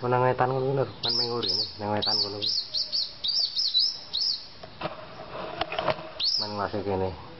Nang wetan ngono lho, kan mengur ini, nang wetan kono. Man masih kene.